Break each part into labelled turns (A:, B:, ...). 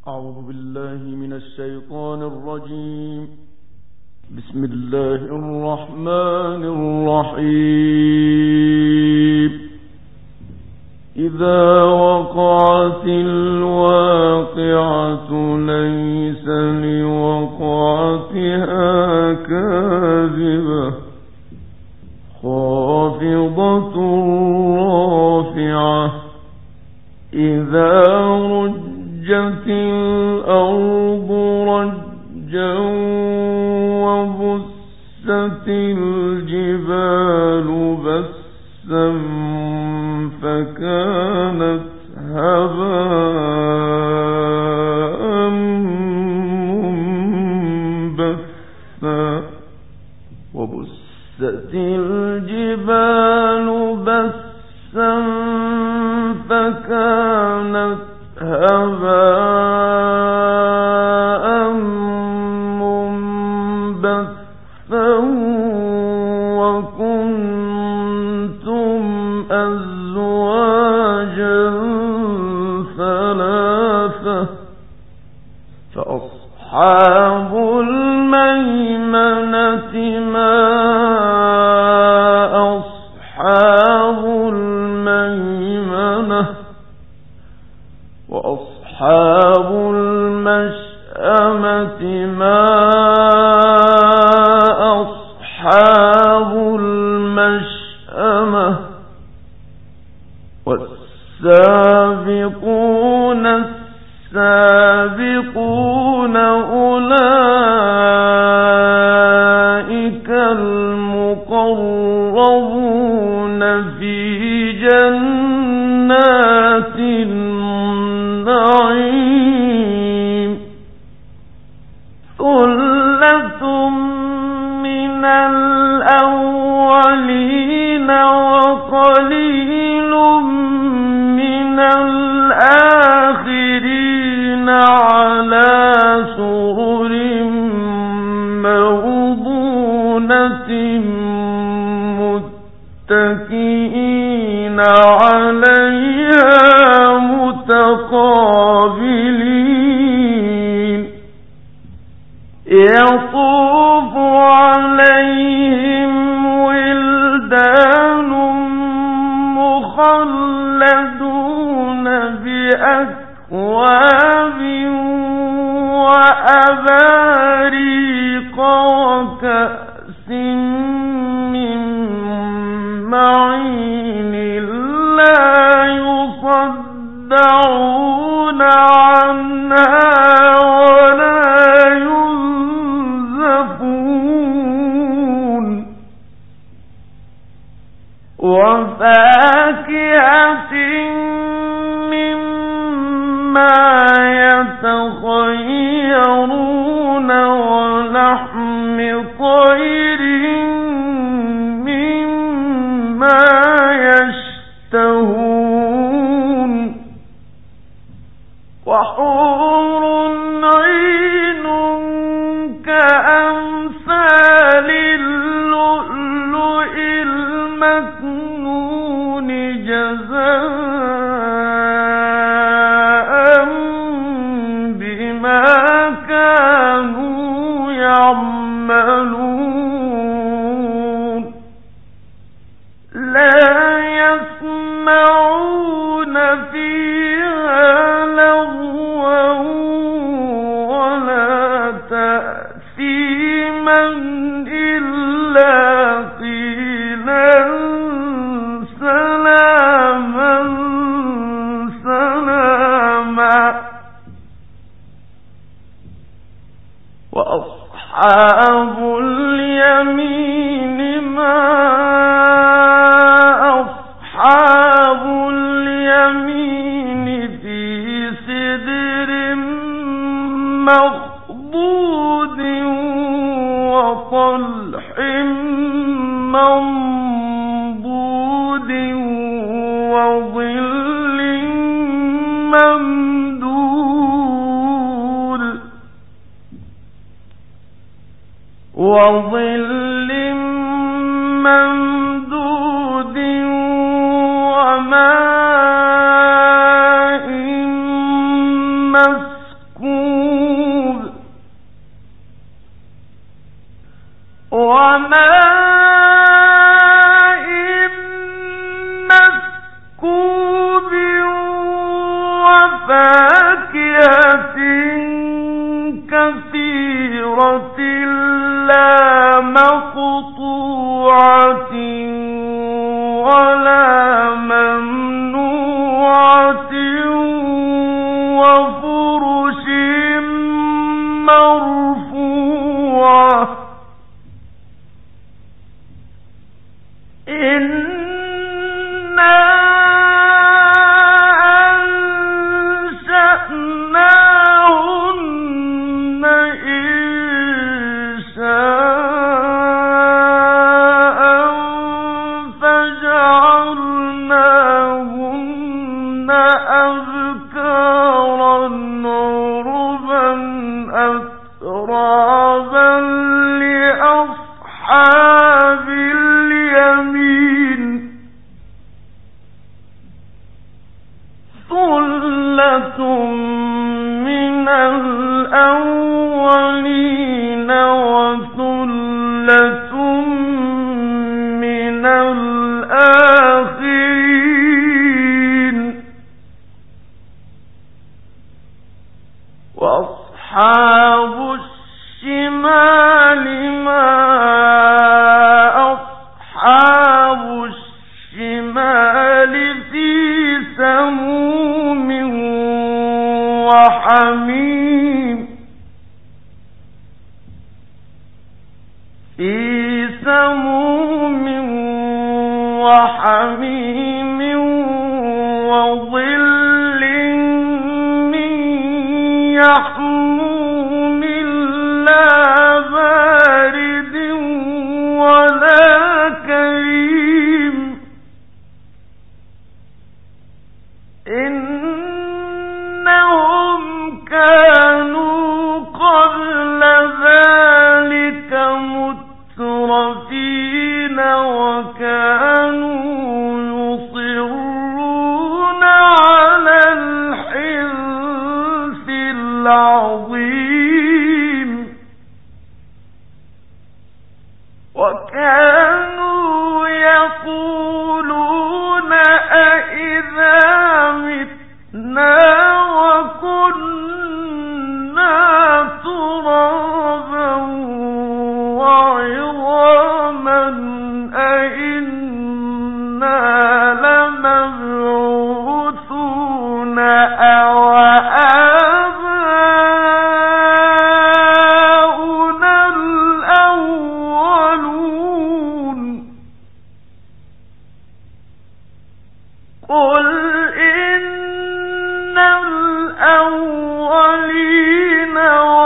A: أعوذ بالله من الشيطان الرجيم. بسم الله الرحمن الرحيم. إذا وقعت الواقعة ليس لوقعتها كاذبة خافضة رافعة إذا رجت الأرض رجا وبست الجبال بسا فكانت هباء منبثا وبست الجبال بسا فكانت هباء منبثا وكنتم أزواجا ثلاثة فأصحاب الميمنة ما أصحاب الميمنة وأصحاب المشأمة ما أصحاب المشأمة والسابقون السابقون أولئك المقربون في جنات النعيم ثلة من الأولين وقليل من الآخرين على سرر موضونة متكئين عليها متقابلين يطوف عليهم ولدان مخلدون بأكواب وأباريق وكأس من معين لا يصدعون عنها ولا ينزفون وفاكهة مما يتخيرون ولحم طير مما يشتهون وحور عين كأمثال اللؤلؤ المكنون جزاء بما كانوا يعملون لا يسمعون فيها لغوا ولا تأثيما إلا قيلا سلاما سلاما وأصحاب اليمين ما أصحاب اليمين في سدر مخضود وطلح منضود وظل ممدود وماء مسكوب فاكهة كثيرة لا مقطوعة ولا ممنوعة وفرش مرفوعة إنا أنشأناهن إنشاء فجعلناهن أبكارا عربا أترابا لأصحاب اليمين ثلة من الأولين وثلة من الآخرين وأصحاب الشمال ما أصحاب الشمال في سموم وحميم في سموم وحميم وظل من يحموم لا بارد ولا كريم إنهم كانوا قبل ذلك مترفين وكانوا يصرون على الحنث العظيم وكانوا يقولون أئذا متنا وكنا ترابا وعظاما أئنا لمبعوثون أو آباؤنا الأولون قل إن الأولين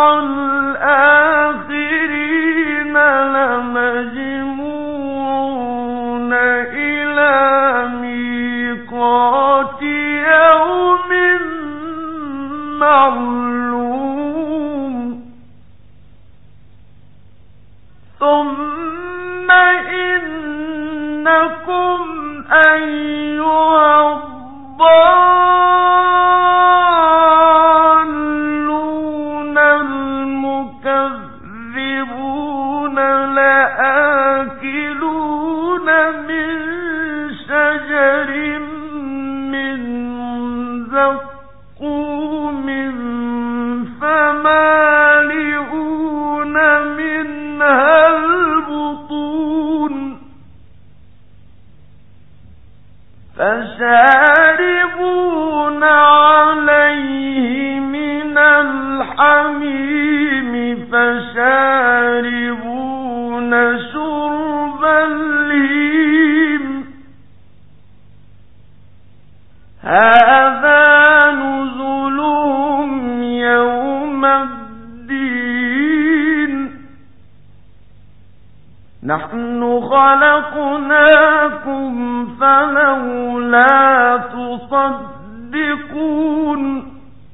A: والآخرين لمجموعون إلى ميقات يوم معلوم ثم إنكم أيها الضالون المكذبون لآكلون من شجر من زقوم فمالئون منها البطون فشاربون عليه من الحميم فشاربون شرب الهيم هذا نزلهم يوم الدين نحن خلقناكم فلولا تصدقون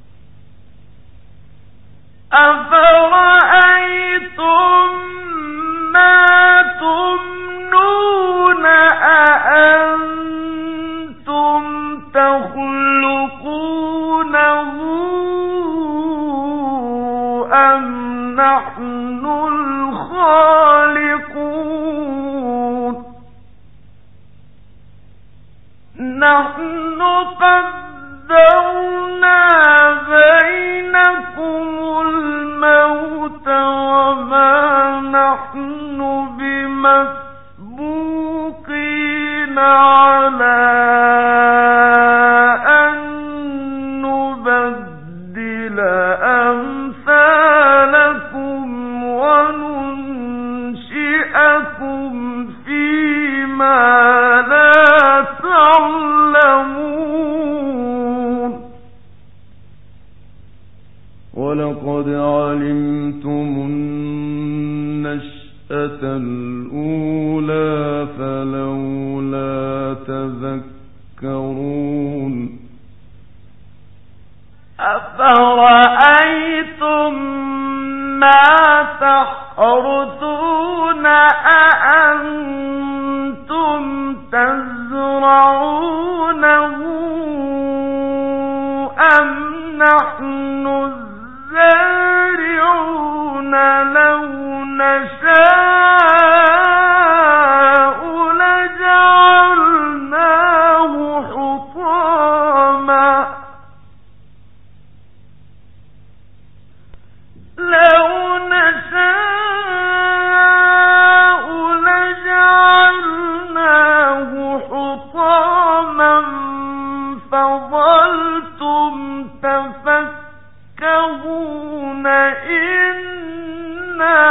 A: أفرأيتم ما تمنون أأنتم تخلقونه أم نحن الخالقون نحن قدرنا بينكم الموت وما نحن بمسبوقين على أن نبدل أمثالكم وننشئكم فيما لا تعلمون ولقد علمتم النشأة الأولى فلولا تذكرون أفرأيتم ما تحرثون أأنتم تزرعونه أم نحن الزارعون لو نشاء لجعلناه حطاما فظلتم تفكهون إنا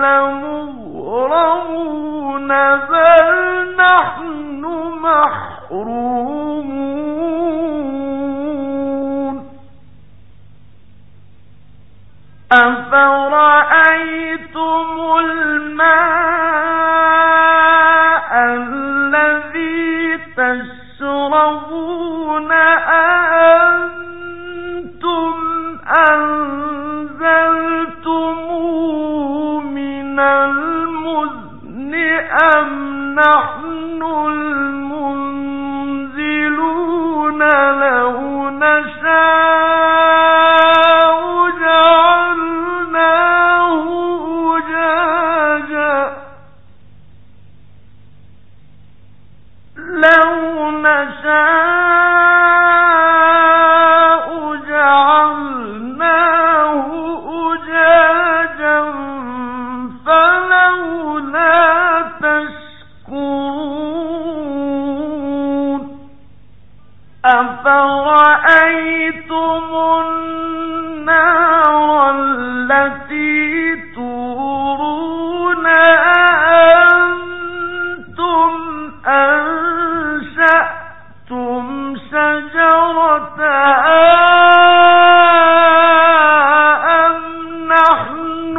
A: لمغرمون بل نحن محرومون أفرأيتم الماء الذي تشربون أأنتم أنزلتموه من المزن أم نحن المنزلون لو نشاء جعلناه أجاجا لو نشاء جعلناه أجاجا فلولا تشكرون أفرأيتم النار التي تورون أأنتم أنشأتم شجرتها أم نحن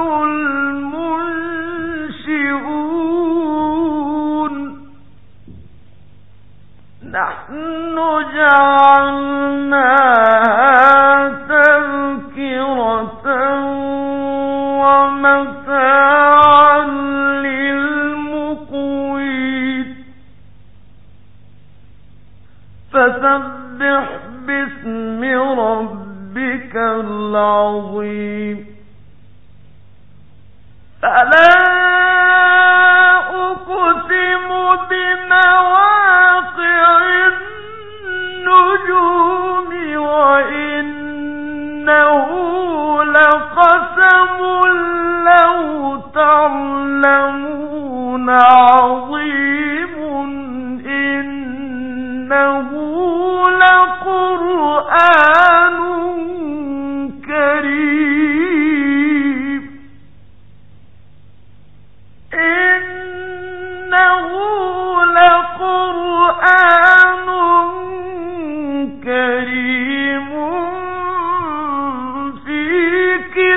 A: المنشئون نحن جعلناها تذكرة ومتاعا للمقوين فسبح باسم ربك العظيم فلا أقسم بمواقع النجوم وإنه لقسم لو تعلمون عظيم إنه لقرآن كريم إنه لقرآن كريم في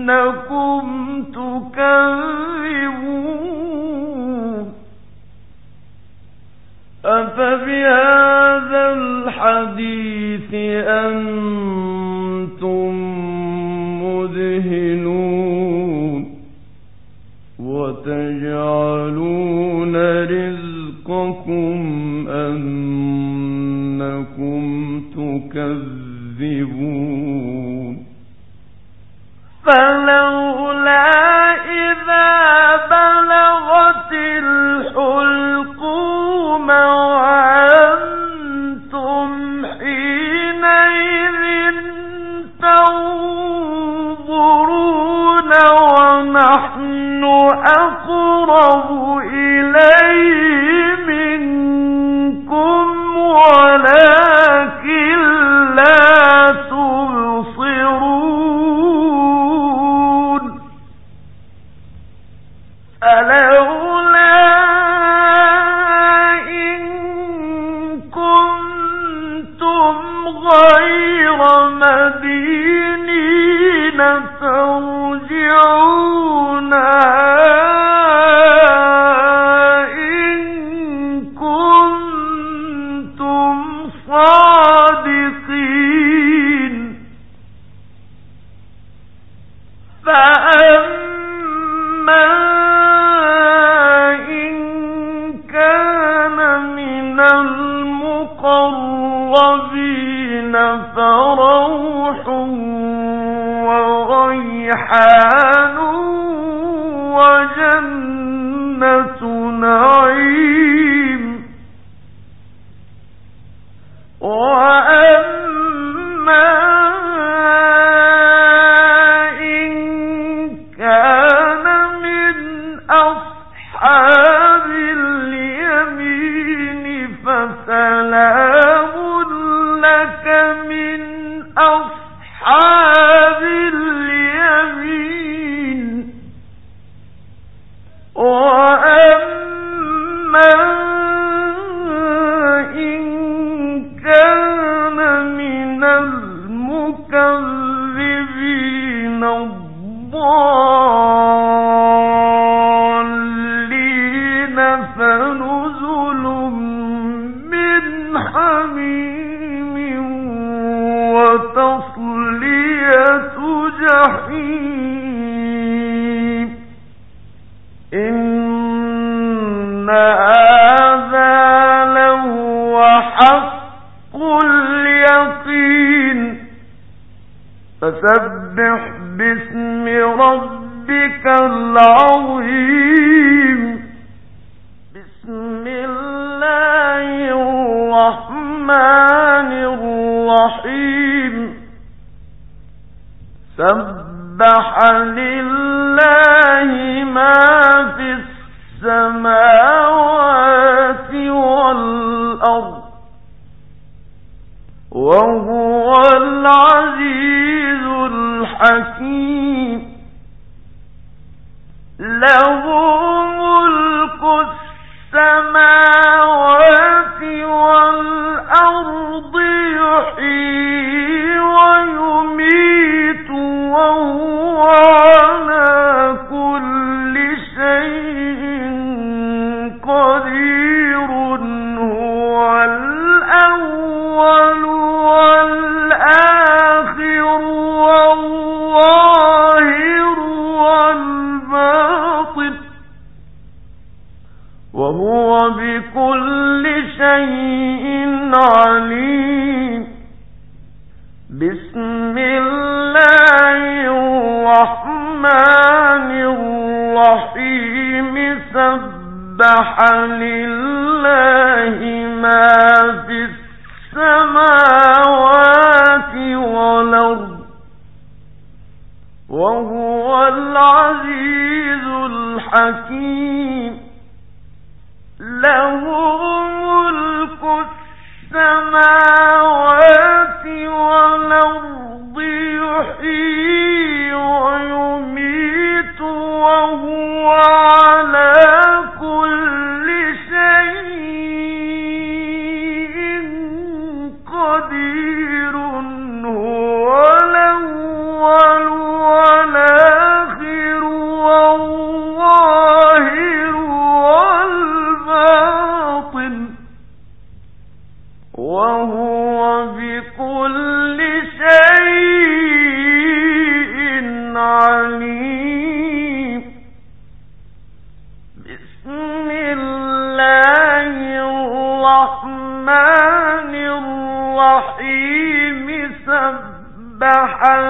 A: تكذبون أفبهذا الحديث أنتم مدهنون وتجعلون رزقكم أنكم تكذبون فلولا إذا بلغت الحلقوم وأنتم حينئذ تنظرون ونحن أقرب إليه منكم ولكن لا تبصرون فلولا إن كنتم غير مدينين ترجعونها إن كنتم صادقين فأما إن كان من المقربين فروح وريحان وجنة نعيم وأما إن كان من أصحاب اليمين فسلام لك من أصحاب اليمين وأما إن كان من المكذبين الضالين فنزل من حميم وتصلية جحيم إن هذا لهو حق اليقين فسبح باسم ربك العظيم بسم الله الرحمن الرحيم سبح لله ما في السماوات والأرض وهو العزيز الحكيم له ملك السماوات والأرض يحيي ويميت وهو على كل شيء قدير هو الأول والآخر والظاهر والباطن وهو بكل شيء عليم بسم الله الرحمن الرحيم سبح لله ما في السماوات والأرض وهو العزيز الحكيم له ملك السماوات والأرض يحيي ويميت وهو على كل شيء وهو بكل شيء عليم. بسم الله الرحمن الرحيم. سبح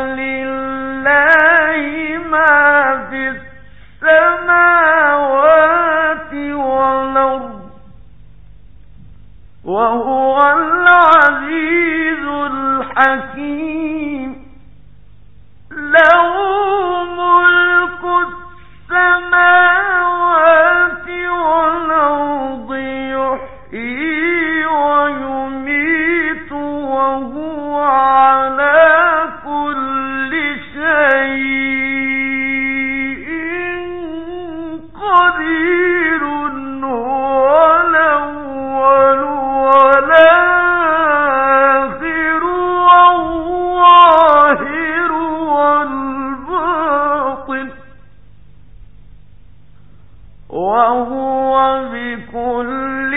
A: لله ما في السماوات والأرض وهو العزيز الحكيم. له ملك السماوات والأرض يحيي ويميت وهو على كل شيء قدير. هو الأول والآخر والظاهر والباطن وهو بكل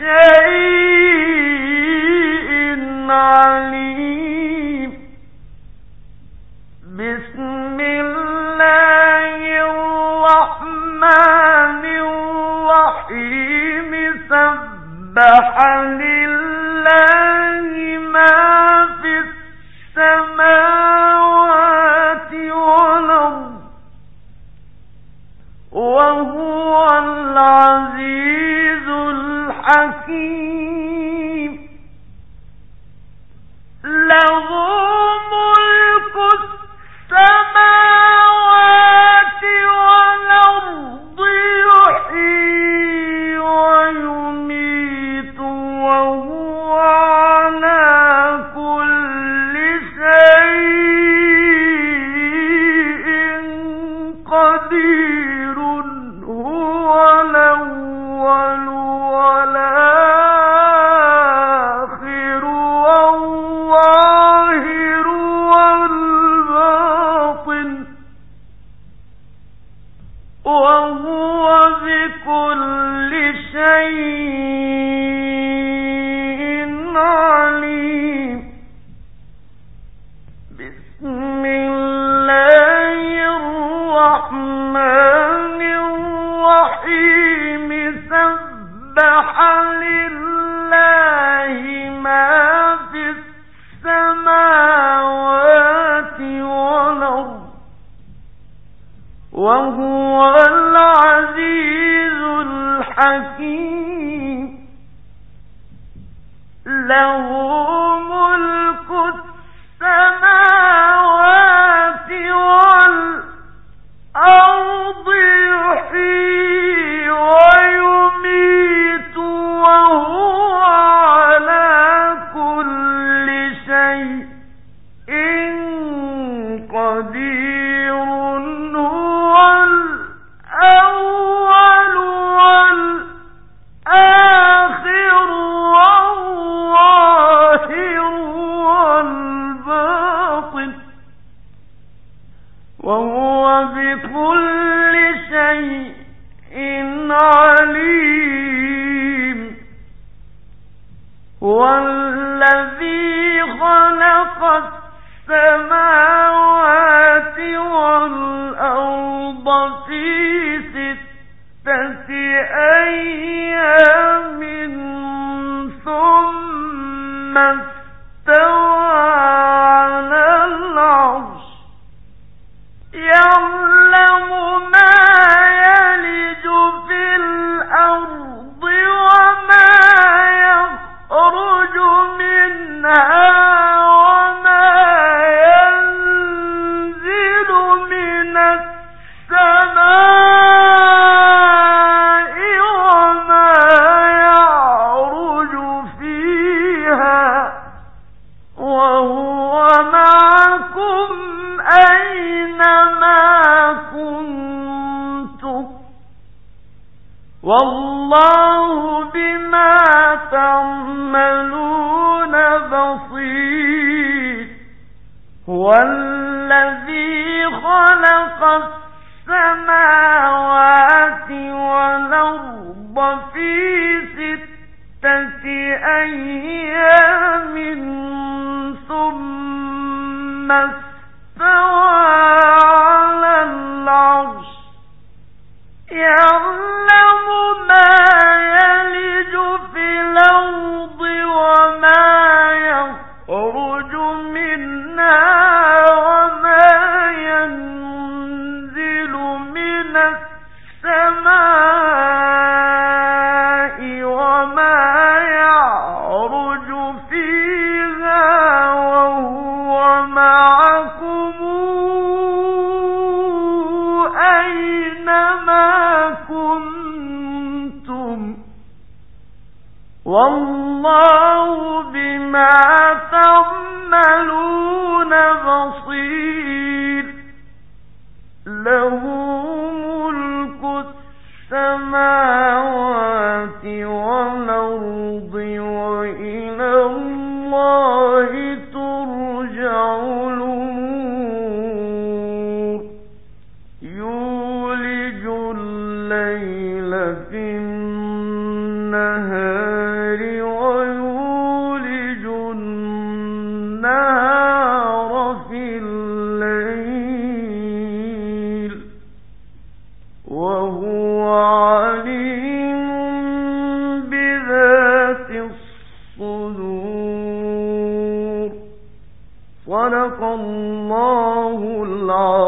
A: شيء عليم. بسم الله الرحمن الرحيم. سبح لله ما في السماوات والأرض وهو العزيز الحكيم. له ملك السماوات والأرض يحيي ويميت وهو على كل شيء قدير. هو الأول والآخر والظاهر والباطن وهو بكل شيء عليم. بسم الله الرحمن الرحيم. سبح لله ما في السماوات والأرض وهو العزيز الحكيم. له ملك السماوات والأرض يحيي ويميت وهو على كل شيء قدير. هو الأول والآخر والظاهر والباطن وهو بكل شيء عليم. هو الذي خلق السماوات والأرض في 6 أيام ثم استوى على العرش. يعلم ما يلج في الأرض وما يخرج منها وما ينزل من السماء وما يعرج فيها وهو معكم أينما كنتم والله بما تعملون بصير. هو الذي خلق السماوات والأرض في والله بما تعملون بصير له ملك السماوات والأرض وإلى الله ترجع الأمور يولج الليل في النهار ويولج النهار في الليل وهو عليم بذات الصدور صدق الله العظيم.